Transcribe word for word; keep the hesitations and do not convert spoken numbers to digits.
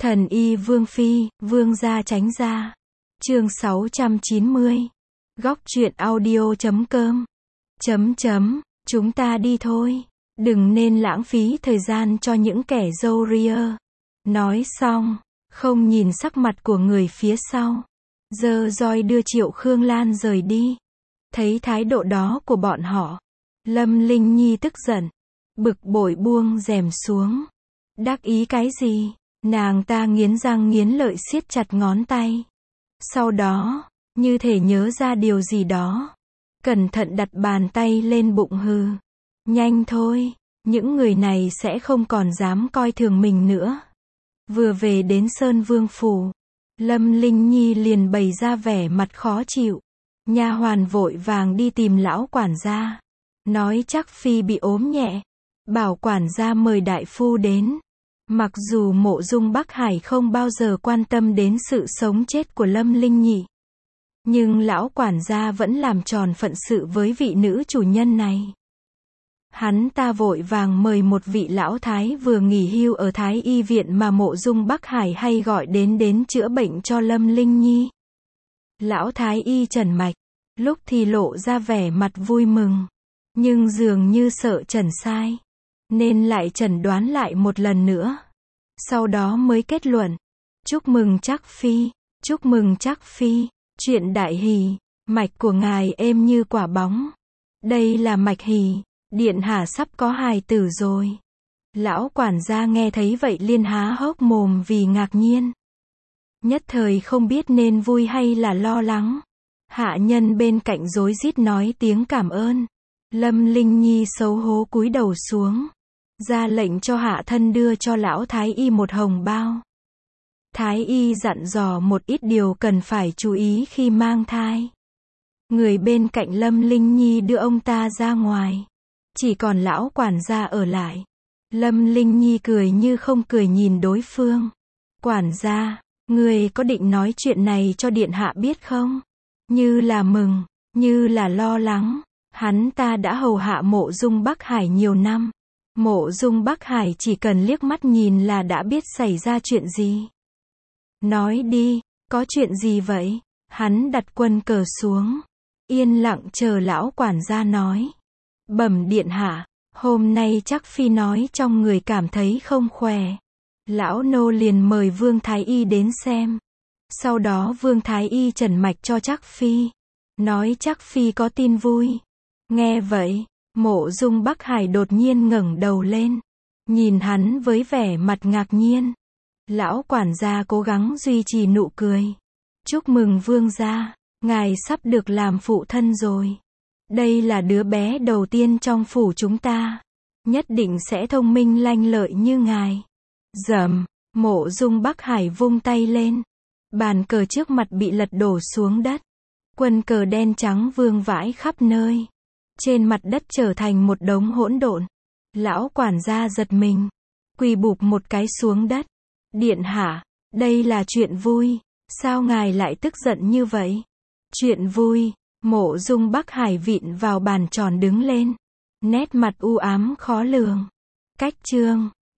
Thần y Vương Phi, Vương gia tránh ra. Chương sáu trăm chín mươi. Góc truyện audio chấm com. Chấm chấm, chúng ta đi thôi. Đừng nên lãng phí thời gian cho những kẻ râu ria. Nói xong, không nhìn sắc mặt của người phía sau. Giơ roi đưa Triệu Khương Lan rời đi. Thấy thái độ đó của bọn họ, Lâm Linh Nhi tức giận, bực bội buông rèm xuống. Đắc ý cái gì? Nàng ta nghiến răng nghiến lợi siết chặt ngón tay. Sau đó, như thể nhớ ra điều gì đó, cẩn thận đặt bàn tay lên bụng hừ. Nhanh thôi, những người này sẽ không còn dám coi thường mình nữa. Vừa về đến Sơn Vương phủ, Lâm Linh Nhi liền bày ra vẻ mặt khó chịu. Nha hoàn vội vàng đi tìm lão quản gia, nói chắc Phi bị ốm nhẹ, bảo quản gia mời đại phu đến. Mặc dù Mộ Dung Bắc Hải không bao giờ quan tâm đến sự sống chết của Lâm Linh Nhi, nhưng lão quản gia vẫn làm tròn phận sự với vị nữ chủ nhân này. Hắn ta vội vàng mời một vị lão thái vừa nghỉ hưu ở Thái y viện mà Mộ Dung Bắc Hải hay gọi đến đến chữa bệnh cho Lâm Linh Nhi. Lão thái y Trần Mạch, lúc thì lộ ra vẻ mặt vui mừng, nhưng dường như sợ Trần sai, nên lại chẩn đoán lại một lần nữa. Sau đó mới kết luận, chúc mừng Trác Phi, chúc mừng Trác Phi, chuyện đại hỷ, mạch của ngài êm như quả bóng. Đây là mạch hỷ, điện hạ sắp có hài tử rồi. Lão quản gia nghe thấy vậy liên há hốc mồm vì ngạc nhiên. Nhất thời không biết nên vui hay là lo lắng. Hạ nhân bên cạnh rối rít nói tiếng cảm ơn. Lâm Linh Nhi xấu hổ cúi đầu xuống, ra lệnh cho hạ thân đưa cho lão thái y một hồng bao. Thái y dặn dò một ít điều cần phải chú ý khi mang thai. Người bên cạnh Lâm Linh Nhi đưa ông ta ra ngoài, chỉ còn lão quản gia ở lại. Lâm Linh Nhi cười như không cười nhìn đối phương. Quản gia, người có định nói chuyện này cho điện hạ biết không? Như là mừng, như là lo lắng. Hắn ta đã hầu hạ Mộ Dung Bắc Hải nhiều năm. Mộ Dung Bắc Hải chỉ cần liếc mắt nhìn là đã biết xảy ra chuyện gì. Nói đi, có chuyện gì vậy? Hắn đặt quân cờ xuống, yên lặng chờ lão quản gia nói. Bẩm điện hạ, hôm nay chắc Phi nói trong người cảm thấy không khỏe. Lão nô liền mời Vương Thái Y đến xem. Sau đó Vương Thái Y trần mạch cho Trác Phi, nói Trác Phi có tin vui. Nghe vậy, Mộ Dung Bắc Hải đột nhiên ngẩng đầu lên, nhìn hắn với vẻ mặt ngạc nhiên. Lão quản gia cố gắng duy trì nụ cười. Chúc mừng vương gia, ngài sắp được làm phụ thân rồi. Đây là đứa bé đầu tiên trong phủ chúng ta, nhất định sẽ thông minh lanh lợi như ngài. Dầm, Mộ Dung Bắc Hải vung tay lên, bàn cờ trước mặt bị lật đổ xuống đất. Quân cờ đen trắng vương vãi khắp nơi. Trên mặt đất trở thành một đống hỗn độn. Lão quản gia giật mình, quỳ bụp một cái xuống đất. Điện hạ, đây là chuyện vui, sao ngài lại tức giận như vậy? Chuyện vui. Mộ Dung Bắc Hải vịn vào bàn tròn đứng lên, nét mặt u ám khó lường. Cách chương